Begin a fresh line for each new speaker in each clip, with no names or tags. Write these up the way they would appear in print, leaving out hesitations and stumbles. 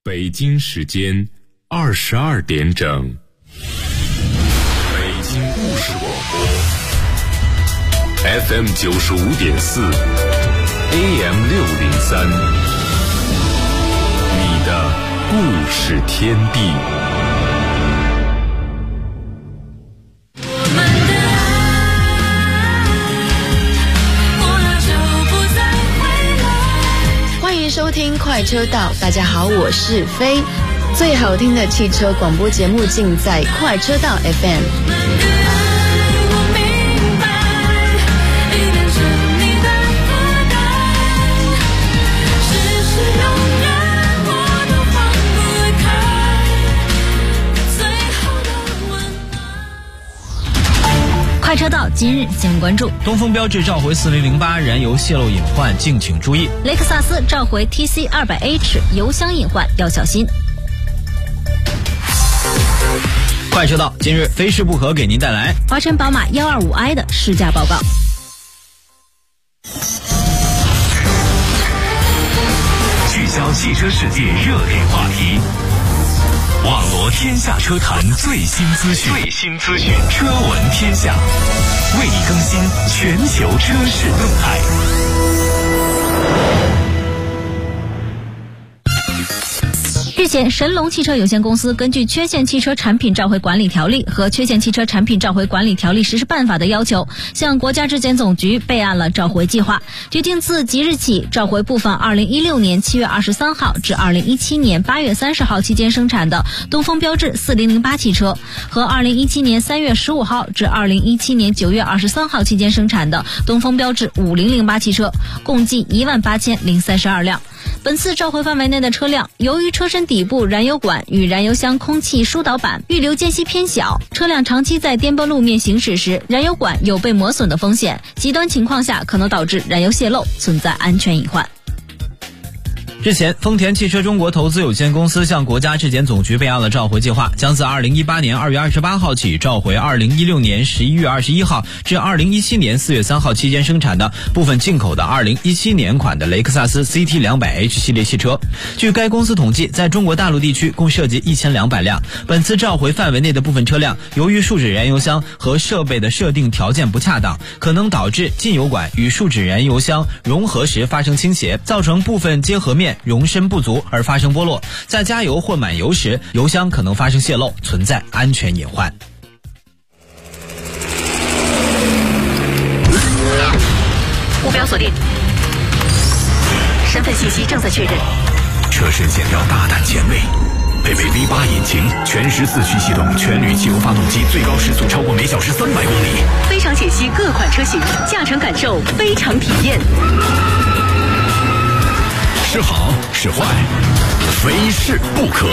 北京时间22点整，北京故事广播 FM 95.4 AM 603，你的故事天地。
收听快车道，大家好，我是飞。最好听的汽车广播节目尽在快车道 FM。
快车道今日新闻关注：
东风标致召回4008燃油泄漏隐患，敬请注意；
雷克萨斯召回 TC200H 油箱隐患要小心。
快车道今日非试不可给您带来
华晨宝马125i 的试驾报告。
聚焦汽车世界热点话题，网罗天下车坛最新资讯，车闻天下，为你更新全球车市动态。
日前，神龙汽车有限公司根据《缺陷汽车产品召回管理条例》和《缺陷汽车产品召回管理条例实施办法》的要求，向国家质检总局备案了召回计划，决定自即日起召回部分2016年7月23号至2017年8月30号期间生产的东风标致4008汽车和2017年3月15号至2017年9月23号期间生产的东风标致5008汽车，共计18032辆。本次召回范围内的车辆，由于车身底部燃油管与燃油箱空气疏导板预留间隙偏小，车辆长期在颠簸路面行驶时，燃油管有被磨损的风险，极端情况下可能导致燃油泄漏，存在安全隐患。
日前，丰田汽车中国投资有限公司向国家质检总局备案了召回计划，将自2018年2月28号起召回2016年11月21号至2017年4月3号期间生产的部分进口的2017年款的雷克萨斯 CT200H 系列汽车。据该公司统计，在中国大陆地区共涉及1200辆。本次召回范围内的部分车辆，由于树脂燃油箱和设备的设定条件不恰当，可能导致进油管与树脂燃油箱融合时发生倾斜，造成部分结合面容深不足而发生剥落，在加油或满油时，油箱可能发生泄漏，存在安全隐患。
目标锁定，身份信息正在确认。
车身线条大胆前卫，配备 V8 引擎，全时4驱系统，全铝汽油发动机，最高时速超过每小时300公里。
非常解析各款车型，驾乘感受非常体验。
是好是坏，非试不可。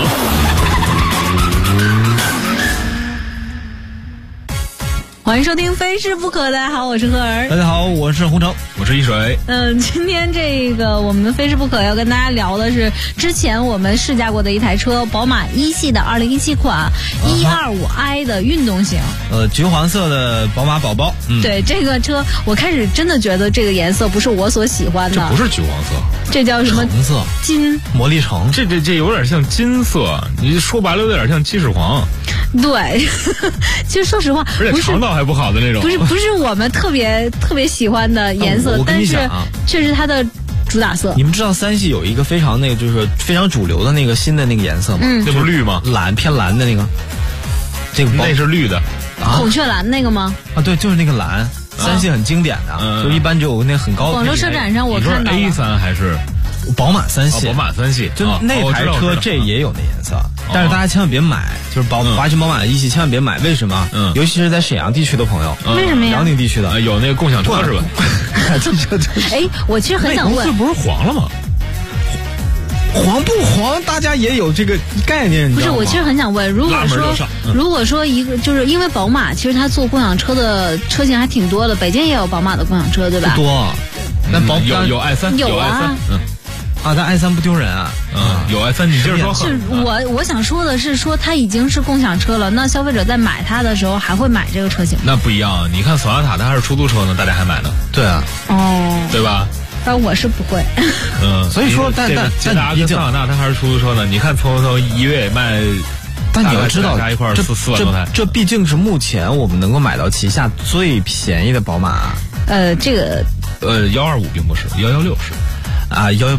欢迎收听非试不可，大家好，我是赫儿。
大家好，我是洪城，
我是一水。
今天这个我们非试不可要跟大家聊的是之前我们试驾过的一台车，宝马一系的2017款125i 的运动型，
橘黄色的宝马宝宝。
对，这个车我开始真的觉得这个颜色不是我所喜欢的。
这不是橘黄色，
这叫什么？
橙色，
金
魔力橙。
这有点像金色，你说白了有点像鸡屎黄。
对，其实说实话，
而且肠道还不好的那种，
不是我们特别喜欢的颜色，但是这是它的主打色。
你们知道三系有一个非常就是非常主流的那个新的那个颜色吗？
那不是绿吗？
偏蓝的那个，这个
那是绿的
孔雀蓝那个吗？
啊，对，就是那个蓝。三系很经典的，就一般只有那很高的。
广州车展上我看到了。
你说 A3还是
宝马三系？
宝马三系，
就那台车这也有那颜色，但是大家千万别买，就是华晨宝马的一系千万别买，为什么？尤其是在沈阳地区的朋友。
为什么呀？
辽宁地区的
有那个共享车是吧？
哎，我其实很想问，
这不是黄了吗？
黄不黄，大家也有这个概念，
不是，我其实很想问，如果说一个，就是因为宝马其实它做共享车的车型还挺多的，北京也有宝马的共享车，对吧？
不多，那
有 i3，
有啊，
但 i3 不丢人啊。
有 i3，你接着说。
是我想说的是，说它已经是共享车了，那消费者在买它的时候还会买这个车型？
那不一样，你看索纳塔它还是出租车呢，大家还买呢。
对啊，
对吧？
但我是不会。
所以说，但
捷达跟桑塔纳它还是出租车呢。你看从一月卖，
但你要知道，
加一块4万多台，
这毕竟是目前我们能够买到旗下最便宜的宝马。
这个
125并不是，116是。
啊，118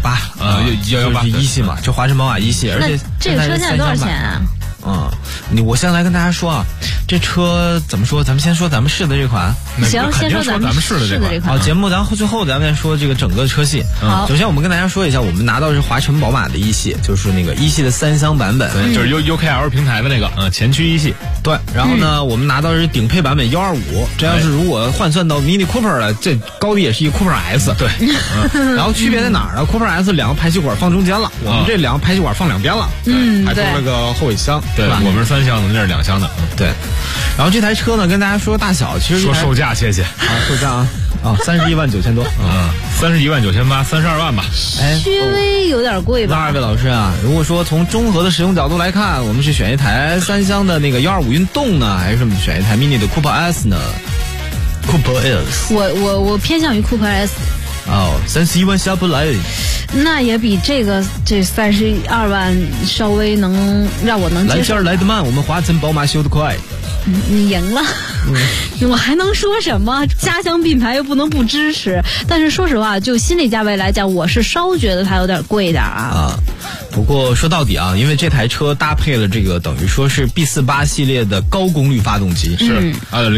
118
一系嘛，就华晨宝马一系，而且
这个车现在多少钱啊？
我先来跟大家说啊，这车怎么说？咱们先说咱们试的这款。
行，先说咱们试的这款。
好，节目咱最后咱们再说这个整个车系。
好，
首先我们跟大家说一下，我们拿到的是华晨宝马的一系，就是那个一系的3厢版本，
对，就是 UKL 平台的那个，前驱一系。
对，然后呢，我们拿到的是顶配版本125，这要是如果换算到 Mini Cooper 了，这高低也是一个 Cooper S。
对，
然后区别在哪儿呢？Cooper S 2个排气管放中间了，我们这2个排气管放2边了，还多了个后尾箱，
对吧？我们是3厢的，那是2厢的，
对。然后这台车呢，跟大家说大小，其实
说售价，谢谢
啊，售价啊，31万9千多
，31万9800，32万吧，
稍微有点贵吧。
那2位老师啊，如果说从综合的使用角度来看，我们是选一台3厢的那个125运动呢，还是选一台 mini 的 Cooper S 呢？Cooper S，
我偏向于 Cooper S。
31万下不来，
那也比这32万稍微能让我能接受。
来片来得慢，我们华晨宝马修得快。
你赢了，我还能说什么？家乡品牌又不能不支持。但是说实话，就心理价位来讲，我是稍觉得它有点贵点啊。
不过说到底啊，因为这台车搭配了这个等于说是 B48 系列的高功率发动机，
是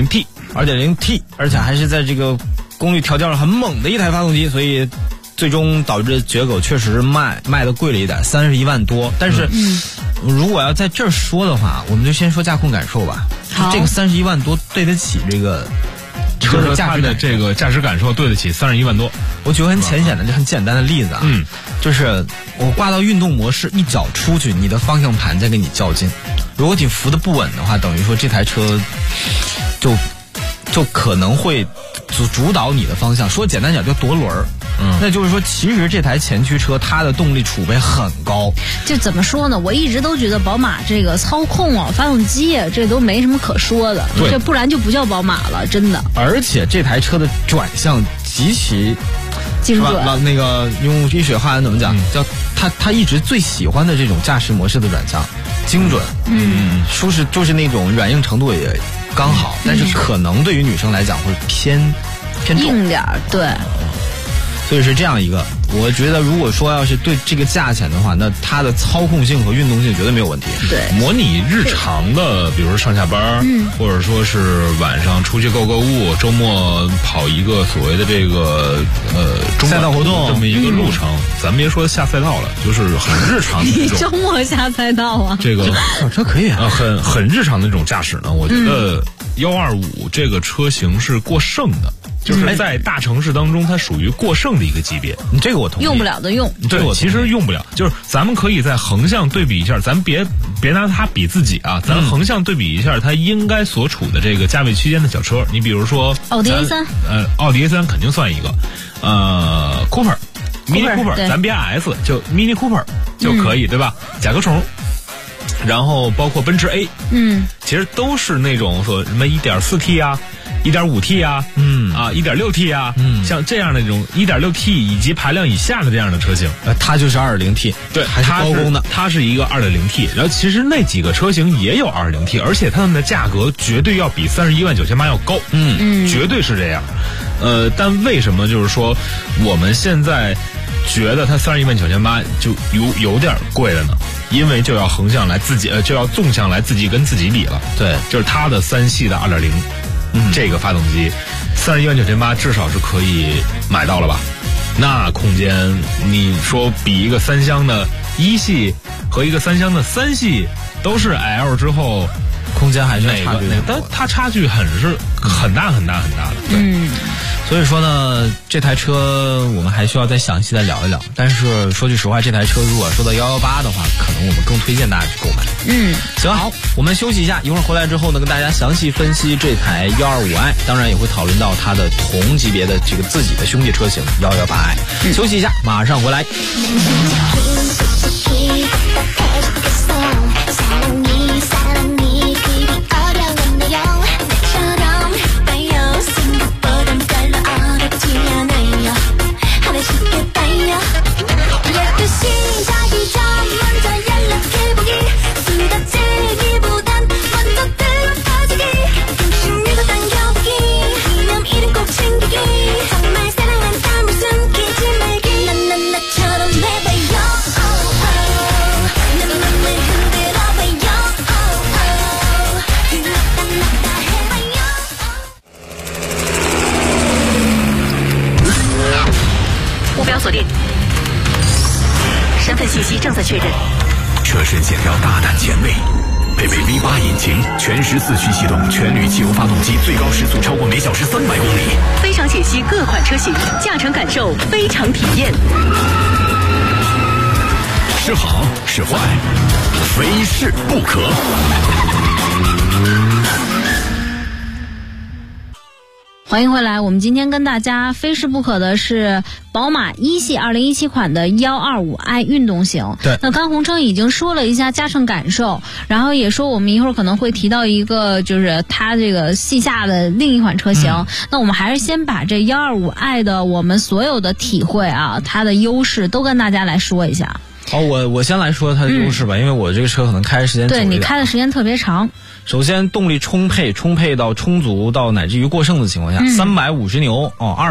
2.0T，
而且还是在这个功率调教很猛的一台发动机，所以最终导致绝狗确实卖的贵了一点，31万多。但是如果要在这儿说的话，我们就先说驾控感受吧。这个31万多对得起这个车的驾驶
的这个驾驶感受，对得起31万多。
我举个很浅显的、很简单的例子啊，就是我挂到运动模式，一脚出去，你的方向盘在跟你较劲。如果你扶得不稳的话，等于说这台车就可能会主导你的方向。说简单讲，叫夺轮儿。那就是说，其实这台前驱车它的动力储备很高。
就怎么说呢？我一直都觉得宝马这个操控发动机这都没什么可说的，这不然就不叫宝马了，真的。
而且这台车的转向极其
精准。
那个用医学话怎么讲？叫他一直最喜欢的这种驾驶模式的转向，精准，舒适，就是那种软硬程度也刚好，但是可能对于女生来讲会偏重
硬点，对。
所以是这样一个，我觉得如果说要是对这个价钱的话，那它的操控性和运动性绝对没有问题。
对，
模拟日常的，比如说上下班，或者说是晚上出去购物，周末跑一个所谓的这个
赛道活动
这么一个路程，咱别说下赛道了，就是很日常的这种。
周末下赛道啊？
这个
小车可以啊，
很日常的这种驾驶呢，我觉得125这个车型是过剩的。就是在大城市当中，它属于过剩的一个级别。
这个我同意。
用不了的用。
对，其实用不了。就是咱们可以在横向对比一下，咱别拿它比自己啊，咱横向对比一下它应该所处的这个价位区间的小车。你比如说
奥迪 A3，
奥迪 A3 肯定算一个。Cooper，Mini Cooper，咱别 S， 就 Mini Cooper 就可以，对吧？甲壳虫。然后包括奔驰 A，其实都是那种说什么 1.4T 啊。1.5T 啊，1.6T 啊，像这样的这种 1.6T 以及排量以下的这样的车型，
它就是 2.0T，
对，
还是高功的，
它是一个 2.0T， 然后其实那几个车型也有 2.0T， 而且它们的价格绝对要比31万9800要高，绝对是这样。但为什么就是说我们现在觉得它31万9800就有点贵了呢？因为就要横向来自己，就要纵向来自己跟自己比了，
对，
就是它的3系的2.0。这个发动机31万9800至少是可以买到了吧？那空间你说比一个3厢的1系和一个3厢的3系都是 L 之后，
空间还是差距
但它差距很大的。对。
所以说呢，这台车我们还需要再详细的聊一聊。但是说句实话，这台车如果说到118的话，可能我们更推荐大家去购买。行，好，我们休息一下，一会儿回来之后呢，跟大家详细分析这台125i，当然也会讨论到它的同级别的这个自己的兄弟车型118i。休息一下，马上回来。
标锁定，身份信息正在确认。
车身线条大胆前卫，配备 V8 引擎，全时4驱系动，全铝汽油发动机，最高时速超过每小时300公里。
非常解析各款车型，驾乘感受，非常体验。
是好是坏，非试不可。
欢迎回来，我们今天跟大家非试不可的是宝马一系2017款的125i 运动型。
对，
那刚洪琛已经说了一下驾乘感受，然后也说我们一会儿可能会提到一个就是它这个系下的另一款车型。那我们还是先把这125i 的我们所有的体会啊，它的优势都跟大家来说一下。
好，我先来说它的优势吧，因为我这个车可能开的时间久一点。
对，你开的时间特别长。
首先，动力充沛到充足到乃至于过剩的情况下，350牛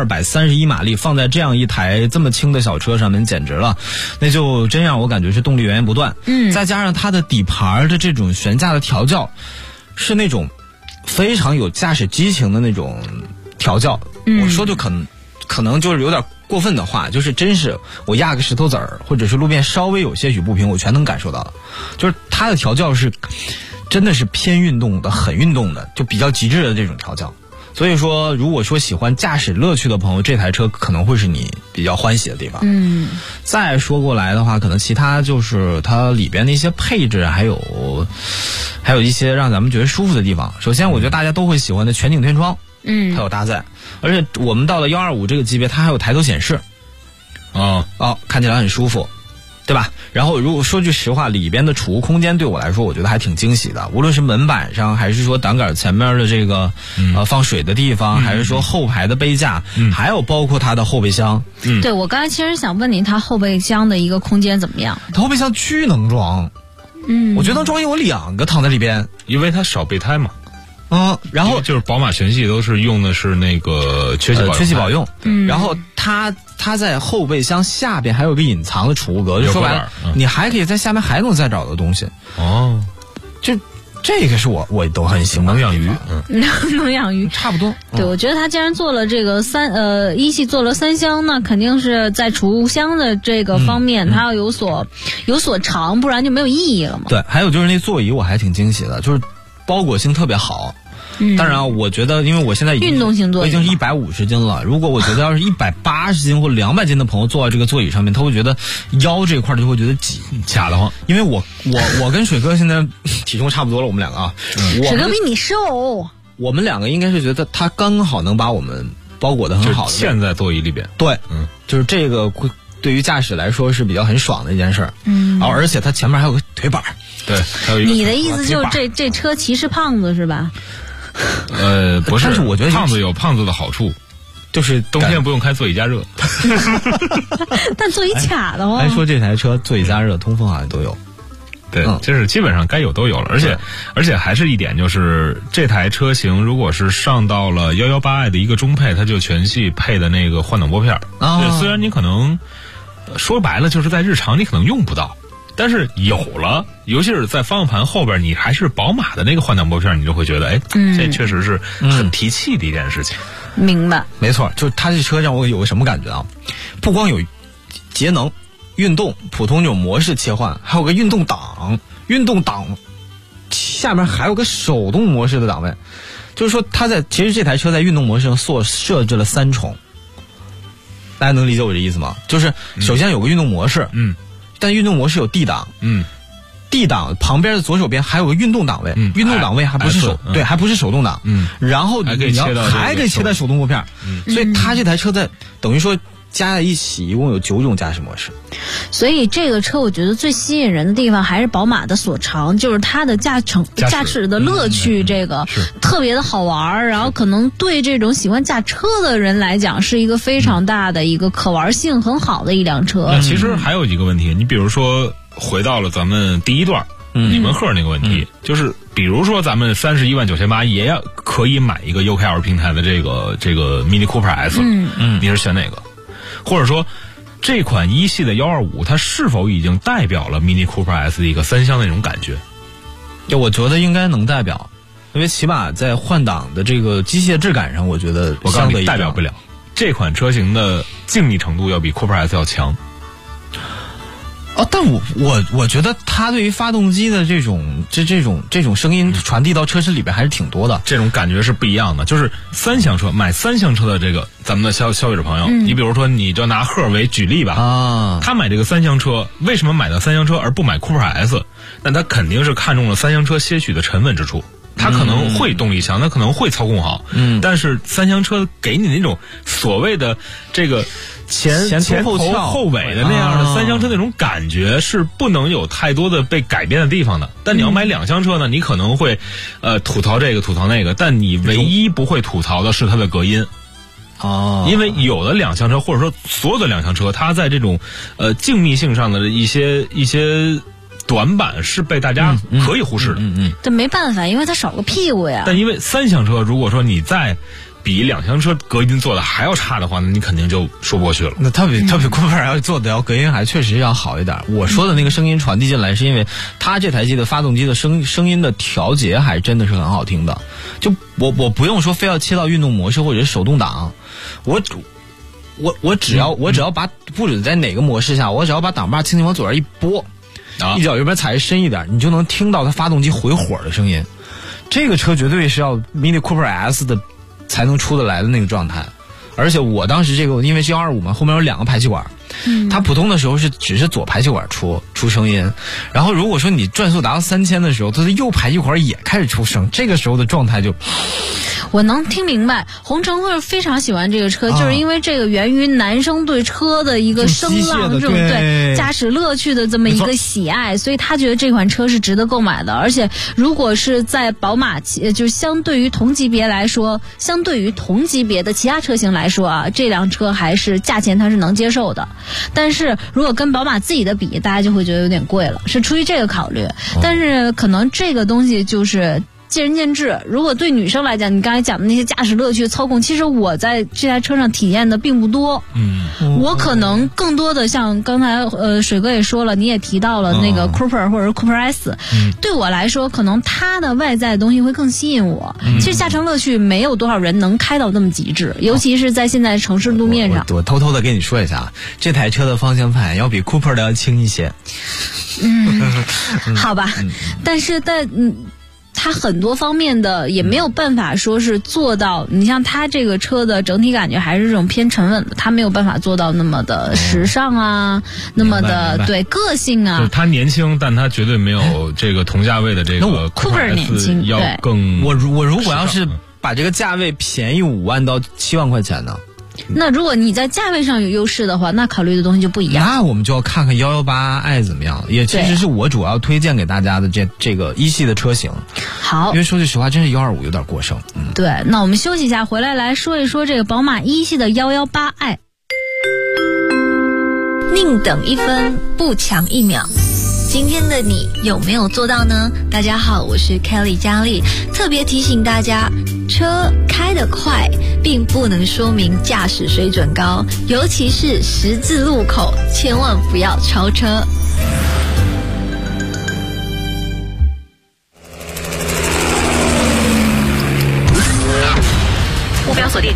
231马力，放在这样一台这么轻的小车上面简直了，那就真让我感觉是动力源源不断。再加上它的底盘的这种悬架的调教，是那种非常有驾驶激情的那种调教。我说就可能就是有点过分的话，就是真是我压个石头子儿，或者是路边稍微有些许不平，我全能感受到了。就是它的调教是真的是偏运动的，很运动的，就比较极致的这种调教。所以说，如果说喜欢驾驶乐趣的朋友，这台车可能会是你比较欢喜的地方。再说过来的话，可能其他就是它里边的一些配置，还有一些让咱们觉得舒服的地方。首先，我觉得大家都会喜欢的全景天窗，它有搭载，而且我们到了125这个级别，它还有抬头显示，看起来很舒服。对吧？然后如果说句实话，里边的储物空间对我来说，我觉得还挺惊喜的。无论是门板上，还是说挡杆前面的这个放水的地方，还是说后排的杯架，还有包括它的后备箱。
对，我刚才其实想问你，它后备箱的一个空间怎么样？
它后备箱巨能装，我觉得能装有2个躺在里边，
因为它少备胎嘛。
然后
就是宝马全系都是用的是那个缺气保用，
然后它在后备箱下边还有个隐藏的储物格，就说白了，你还可以在下面还能再找到东西。就这个是我都很喜欢，
能养鱼，
能养鱼，
差不多。
对，我觉得它既然做了这个一系做了3厢，那肯定是在储物箱的这个方面，它要有所长，不然就没有意义了嘛。
对，还有就是那座椅我还挺惊喜的，就是包裹性特别好。当然我觉得因为我现在
运动型座椅，
我已经是150斤了，如果我觉得要是180斤或200斤的朋友坐在这个座椅上面，他会觉得腰这块就会觉得挤卡得慌。因为我跟水哥现在体重差不多了，我们两个啊，
水哥比你瘦，
我们两个应该是觉得他刚好能把我们包裹得很好的，
嵌在座椅里边。
对，就是这个对于驾驶来说是比较很爽的一件事儿。而且它前面还有个腿板。
对，还有一个。
你的意思就是这车骑是胖子是吧？
不是，
但是我觉得
胖子有胖子的好处，就是冬天不用开座椅加热。
但座椅卡的话，
还说这台车座椅加热、通风好像都有。
对，就是基本上该有都有了，而且还是一点就是这台车型如果是上到了118i 的一个中配，它就全系配的那个换挡拨片。虽然你可能说白了就是在日常你可能用不到。但是有了，尤其是在方向盘后边，你还是宝马的那个换挡拨片，你就会觉得，这确实是很提气的一件事情。
明白，
没错，就是它这车让我有个什么感觉啊？不光有节能、运动、普通这种模式切换，还有个运动档下面还有个手动模式的档位，就是说其实这台车在运动模式上设置了3重，大家能理解我这意思吗？就是首先有个运动模式，但运动模式有 D 档，D 档旁边的左手边还有个运动档位，运动档位还不是还不是手动挡，然后还可以切到手动拨片，所以它这台车在等于说加在一起一共有9种驾驶模式。
所以这个车我觉得最吸引人的地方还是宝马的所长，就是它的驾驶的乐趣，这个特别的好玩，然后可能对这种喜欢驾车的人来讲是一个非常大的一个可玩性很好的一辆车。
那其实还有一个问题，你比如说回到了咱们第一段李文赫那个问题，就是比如说咱们319800也可以买一个 UKL 平台的这个 Mini Cooper S，你是选哪个？或者说这款一系的125它是否已经代表了 Mini Cooper S 的一个3厢的那种感觉？
我觉得应该能代表，因为起码在换挡的这个机械质感上，我觉得
我告诉你代表不了。 这款车型的静谧程度要比 Cooper S 要强。
但我觉得它对于发动机的这种声音传递到车身里边还是挺多的，
这种感觉是不一样的。就是三厢车买三厢车的这个咱们的消费者朋友，你比如说你就拿赫为举例吧，他买这个三厢车，为什么买的三厢车而不买 Cooper S？ 那他肯定是看中了三厢车些许的沉稳之处。它可能会动力强，它可能会操控好，但是三厢车给你那种所谓的这个前头后尾的那样的三厢车那种感觉是不能有太多的被改变的地方的。但你要买两厢车呢，你可能会吐槽这个吐槽那个，但你唯一不会吐槽的是它的隔音。因为有的两厢车或者说所有的两厢车，它在这种静谧性上的一些短板是被大家可以忽视的。
这没办法，因为它少个屁股呀。
但因为三厢车，如果说你再比两厢车隔音做的还要差的话，那你肯定就说不过去了。
那它比 Cooper 要做的隔音还确实要好一点。我说的那个声音传递进来，是因为它这台机的发动机的声音的调节还真的是很好听的。就我不用说非要切到运动模式或者是手动挡，我只要把不准在哪个模式下，我只要把档把轻轻往左边一拨。一脚右边踩深一点，你就能听到它发动机回火的声音。这个车绝对是要 Mini Cooper S 的才能出得来的那个状态。而且我当时这个因为是125嘛，后面有两个排气管，它普通的时候只是左排气管出声音，然后如果说你转速达到3000的时候，它的右排气管也开始出声，这个时候的状态就。
我能听明白，红尘会非常喜欢这个车，就是因为这个源于男生对车的一个声浪这种对驾驶乐趣的这么一个喜爱，所以他觉得这款车是值得购买的。而且如果是在宝马就相对于同级别来说，相对于同级别的其他车型来说啊，这辆车还是价钱它是能接受的。但是如果跟宝马自己的比，大家就会觉得有点贵了，是出于这个考虑。但是可能这个东西就是见仁见智。如果对女生来讲，你刚才讲的那些驾驶乐趣、操控，其实我在这台车上体验的并不多。我可能更多的像刚才水哥也说了，你也提到了那个 Cooper 或者 Cooper S，对我来说，可能它的外在的东西会更吸引我。其实驾乘乐趣没有多少人能开到那么极致，尤其是在现在城市路面上。
我偷偷的跟你说一下，这台车的方向盘要比 Cooper 的要轻一些。
好吧，但是它很多方面的也没有办法说是做到，你像它这个车的整体感觉还是这种偏沉稳的，它没有办法做到那么的时尚啊，那么的对个性啊。
就是它年轻，但它绝对没有这个同价位的这个
Cooper 年轻
要更。
我如果要是把这个价位便宜5万到7万块钱呢？
那如果你在价位上有优势的话，那考虑的东西就不一样。
那我们就要看看118i 怎么样，也其实是我主要推荐给大家的这个一系的车型。
好，
因为说句实话，真是125有点过剩。
对，那我们休息一下，回来说一说这个宝马一系的118i。
宁等一分，不强一秒。今天的你有没有做到呢？大家好，我是 Kelly 佳丽，特别提醒大家，车开得快并不能说明驾驶水准高，尤其是十字路口，千万不要超车。
目标锁定，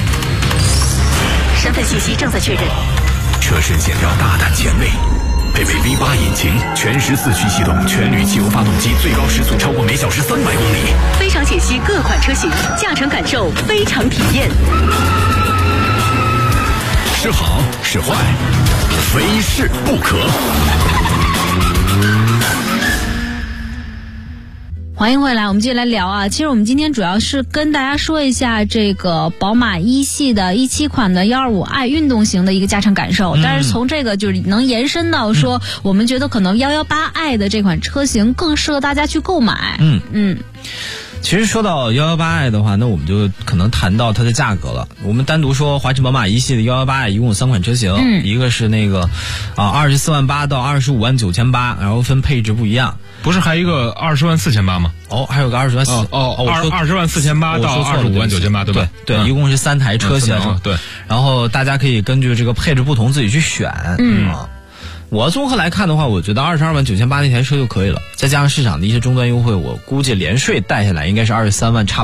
身份信息正在确认。
车身线条大胆前卫，配备 V8 引擎，全时4驱系统，全铝汽油发动机，最高时速超过每小时300公里。
非常解析各款车型，驾乘感受非常体验。
是好是坏，非试不可。
欢迎回来，我们继续来聊啊。其实我们今天主要是跟大家说一下这个宝马一系的17款的125i 运动型的一个驾乘感受，但是从这个就是能延伸到说，我们觉得可能118i 的这款车型更适合大家去购买。
其实说到118i 的话，那我们就可能谈到它的价格了。我们单独说华晨宝马一系的118i 一共有3款车型，一个是那个24万8到25万9800，然后分配置不一样。
不是还一个20万4800吗？
还有个20万4，20
万4800到25万9800，对吧？
对，一共是3台车型。
对，
然后大家可以根据这个配置不同自己去选。我综合来看的话，我觉得22万9800那台车就可以了，再加上市场的一些终端优惠，我估计连税带下来应该是23万差不多。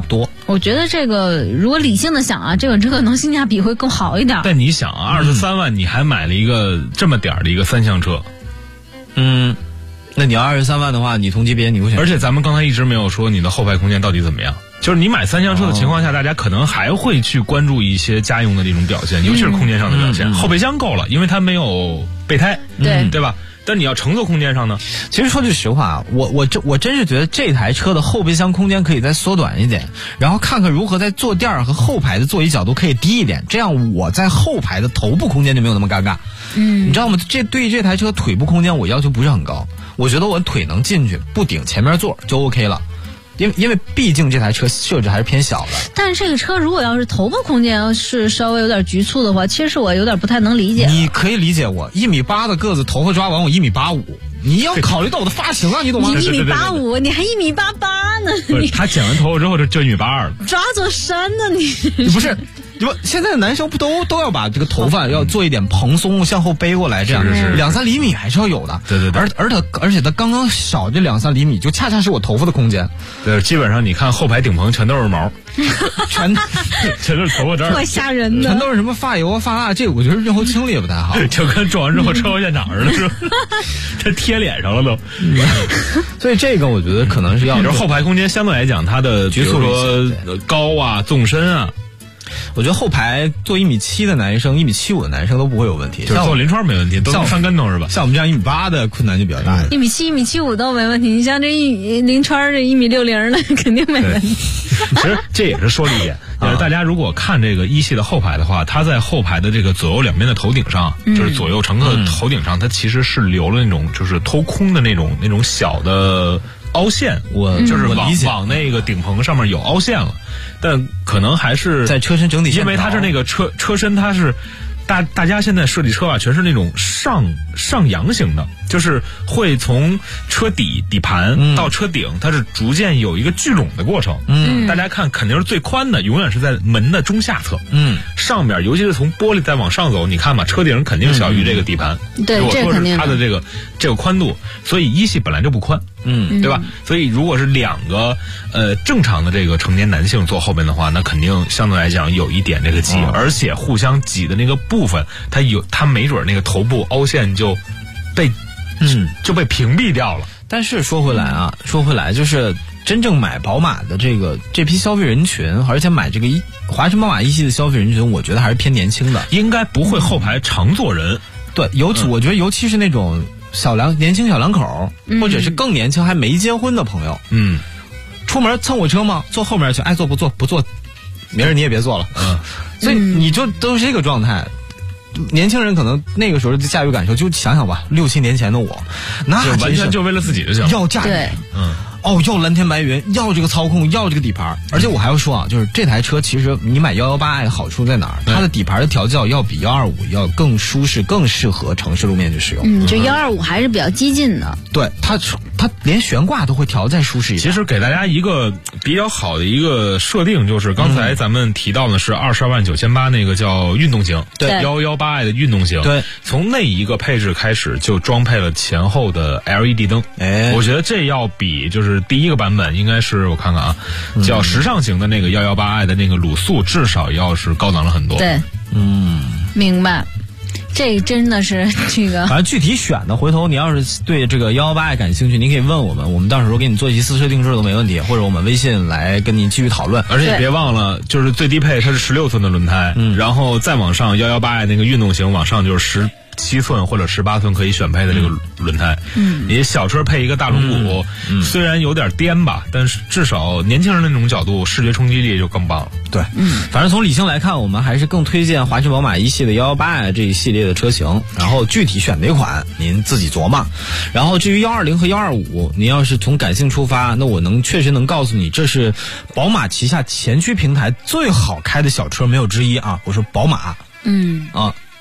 我觉得这个如果理性的想啊，这个可能性价比会更好一点。
但你想啊，23万你还买了一个这么点儿的一个3厢车，
那你要23万的话，你同级别你会选？
而且咱们刚才一直没有说你的后排空间到底怎么样。就是你买3厢车的情况下，大家可能还会去关注一些家用的这种表现，尤其是空间上的表现。后备箱够了，因为它没有备胎，对吧？但你要乘坐空间上呢？
其实说句实话，我真是觉得这台车的后备箱空间可以再缩短一点，然后看看如何在坐垫和后排的座椅角度可以低一点，这样我在后排的头部空间就没有那么尴尬。你知道吗？对于这台车腿部空间我要求不是很高，我觉得我腿能进去，不顶前面座就 OK 了。因为毕竟这台车设置还是偏小的。
但是这个车如果要是头部空间要是稍微有点局促的话，其实我有点不太能理解。
你可以理解我1.8米的个子，头发抓完我1.85米，你要考虑到我的发型啊，你懂吗？
你1.85米，你还1.88米呢？
不是，他剪完头发之后就1.82米了，
抓座山呢你？
不是。现在的男生不都要把这个头发要做一点蓬松，向后背过来，这样2-3厘米还是要有的。
对。
而且它刚刚少这2-3厘米，就恰恰是我头发的空间。
对，基本上你看后排顶棚全都是毛，全都是头发这儿，
怪吓人的。
全都是什么发油啊、发蜡，这个我觉得日后清理也不太好，
就跟撞完之后车祸现场似的，是吧？这贴脸上了都。
所以这个我觉得可能是要，
就是后排空间相对来讲，它的比如说高啊、纵深啊。
我觉得后排坐1.7米的男生、1.75米的男生都不会有问题，
就是坐临窗没问题，都能上跟头是吧？
像我们这样1.8米的困难就比较大。
1.7米、1.75米都没问题，你像这临窗这1.60米的肯定没问题。
其实这也是说了一点，就是大家如果看这个一系的后排的话，它在后排的这个左右两边的头顶上，就是左右乘客的头顶上，它其实是留了那种就是偷空的那种小的凹陷，就是往那个顶棚上面有凹陷了。但可能还是
在车身整体线，
因为它是那个车身，它是大家现在设计车啊，全是那种上扬型的，就是会从车底盘到车顶，它是逐渐有一个聚拢的过程。大家看，肯定是最宽的，永远是在门的中下侧。上面尤其是从玻璃再往上走，你看吧，车顶肯定小于这个底盘。
对，
我说是
这肯定
它的这个宽度，所以一系本来就不宽。对吧？所以如果是两个正常的这个成年男性坐后边的话，那肯定相对来讲有一点这个挤，而且互相挤的那个部分，它没准那个头部凹陷就被屏蔽掉了。
但是说回来就是真正买宝马的这批消费人群，而且买这个华晨宝马一系的消费人群，我觉得还是偏年轻的，
应该不会后排常坐人。
对，我觉得尤其是那种年轻小两口，或者是更年轻还没结婚的朋友，出门蹭我车吗？坐后面去，爱坐不坐，明儿你也别坐了。所以你就都是这个状态。年轻人可能那个时候的驾驭感受，就想想吧，6-7年前的我，那
完全就为了自己就行，
要驾驭，要蓝天白云，要这个操控，要这个底盘。而且我还要说啊，就是这台车其实你买118i好处在哪儿？它的底盘的调教要比125要更舒适，更适合城市路面去使用。
这125还是比较激进的。
对，它连悬挂都会调再舒适一点。
其实给大家一个比较好的一个设定，就是刚才咱们提到的是22.980那个叫运动型，
对
118i的运动型，
对，
从那一个配置开始就装配了前后的 LED 灯。我觉得这要比就是第一个版本应该是我看看啊，叫时尚型的那个118i的那个卤素至少要是高档了很多。
对，明白。这真的是这个，
反正具体选的，回头你要是对这个118i感兴趣，您可以问我们，我们到时候给你做一期私车定制都没问题，或者我们微信来跟您继续讨论。
而且别忘了，就是最低配它是16寸的轮胎，然后再往上118i那个运动型往上就是17寸或者18寸可以选配的这个轮胎。你小车配一个大轮毂，虽然有点颠吧，但是至少年轻人那种角度视觉冲击力就更棒了。
对，反正从理性来看，我们还是更推荐华晨宝马一系的118i这一系列的车型，然后具体选哪款您自己琢磨。然后至于120和125，您要是从感性出发，那我确实能告诉你，这是宝马旗下前驱平台最好开的小车，没有之一啊！我说宝马，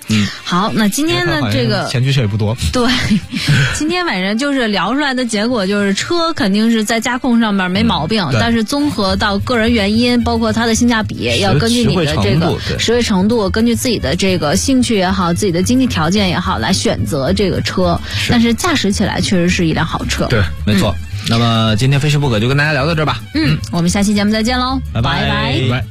好，那今天呢，这个
前驱车也不多。
对，今天反正就是聊出来的结果就是车肯定是在驾控上面没毛病，但是综合到个人原因，包括它的性价比，要根据你的这个实惠程度，根据自己的这个兴趣也好，自己的经济条件也好，来选择这个车。但是驾驶起来确实是一辆好车。
对，没错。那么今天非吃不可就跟大家聊到这儿吧。
我们下期节目再见喽，
拜拜
拜拜。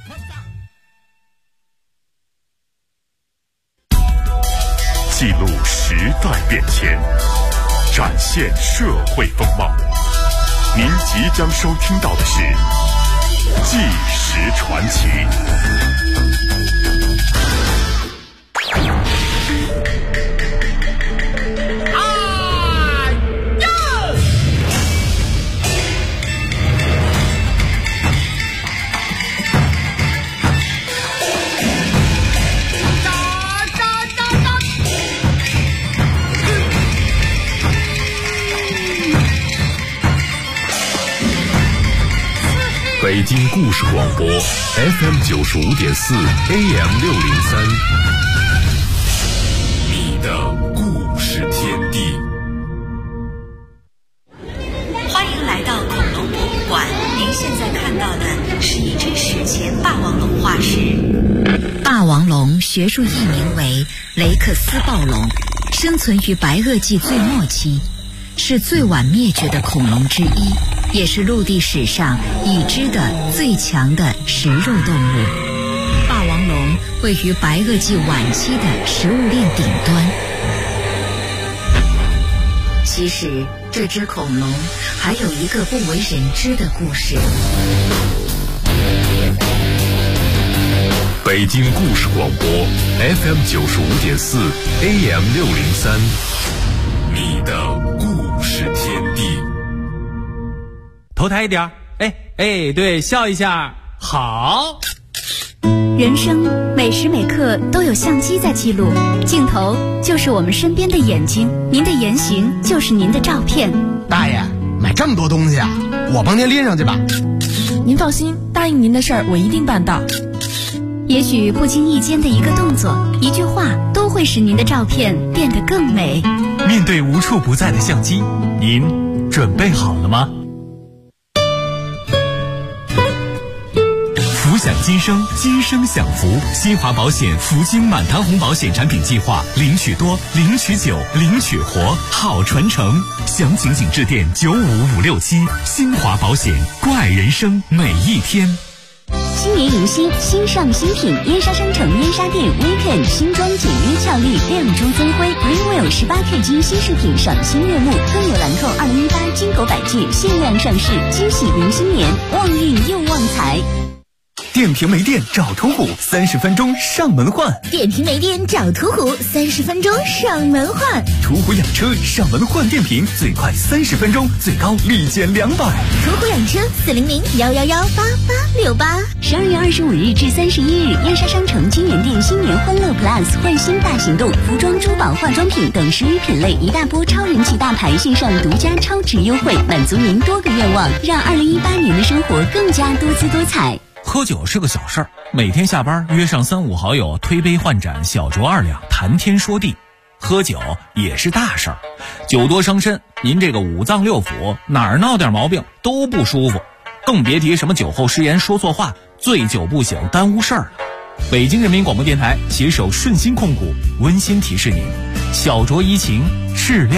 记录时代变迁，展现社会风貌。您即将收听到的是《纪实传奇》。
北京故事广播 FM 95.4 AM 603，你的故事天地。
欢迎来到恐龙博物馆，您现在看到的是一只史前霸王龙化石。
霸王龙学术译名为雷克斯暴龙，生存于白垩纪最末期，是最晚灭绝的恐龙之一，也是陆地史上已知的最强的食肉动物。霸王龙位于白垩纪晚期的食物链顶端。其实这只恐龙还有一个不为人知的故事。
北京故事广播 FM 95.4 AM 603，你的故事天地。
头抬一点，对，笑一下，好。
人生每时每刻都有相机在记录，镜头就是我们身边的眼睛，您的言行就是您的照片。
大爷，买这么多东西啊，我帮您拎上去吧。
您放心，答应您的事儿我一定办到。
也许不经意间的一个动作、一句话，都会使您的照片变得更美。
面对无处不在的相机，您准备好了吗？福享今生，今生享福。新华保险福金满堂红保险产品计划，领取多，领取久，领取活，好传承。详情请致电95567。新华保险，关爱人生每一天。
新年迎新，新上新品，燕莎商城燕莎店 Weekend 新装简约俏丽，亮珠增辉 Greenwell 18K 金新饰品赏心悦目，更有兰蔻2018金狗百戒限量上市，惊喜迎新年，旺运又旺财。
电瓶没电找途虎，30分钟上门换。
电瓶没电找途虎，30分钟上门换。
途虎养车上门换电瓶，最快30分钟，最高立减200。
途虎养车400-111-8868。12月25日至31日，燕莎商城金源店新年欢乐 Plus 换新大行动，服装、珠宝、化妆品等10余品类一大波超人气大牌线上独家超值优惠，满足您多个愿望，让2018年的生活更加多姿多彩。
喝酒是个小事儿，每天下班约上3、5好友，推杯换盏，小酌2两，谈天说地。喝酒也是大事儿，酒多伤身，您这个5脏6腑哪儿闹点毛病都不舒服，更别提什么酒后失言、说错话、醉酒不醒耽误事儿了。北京人民广播电台携手顺心控股温馨提示您：小酌怡情，适量。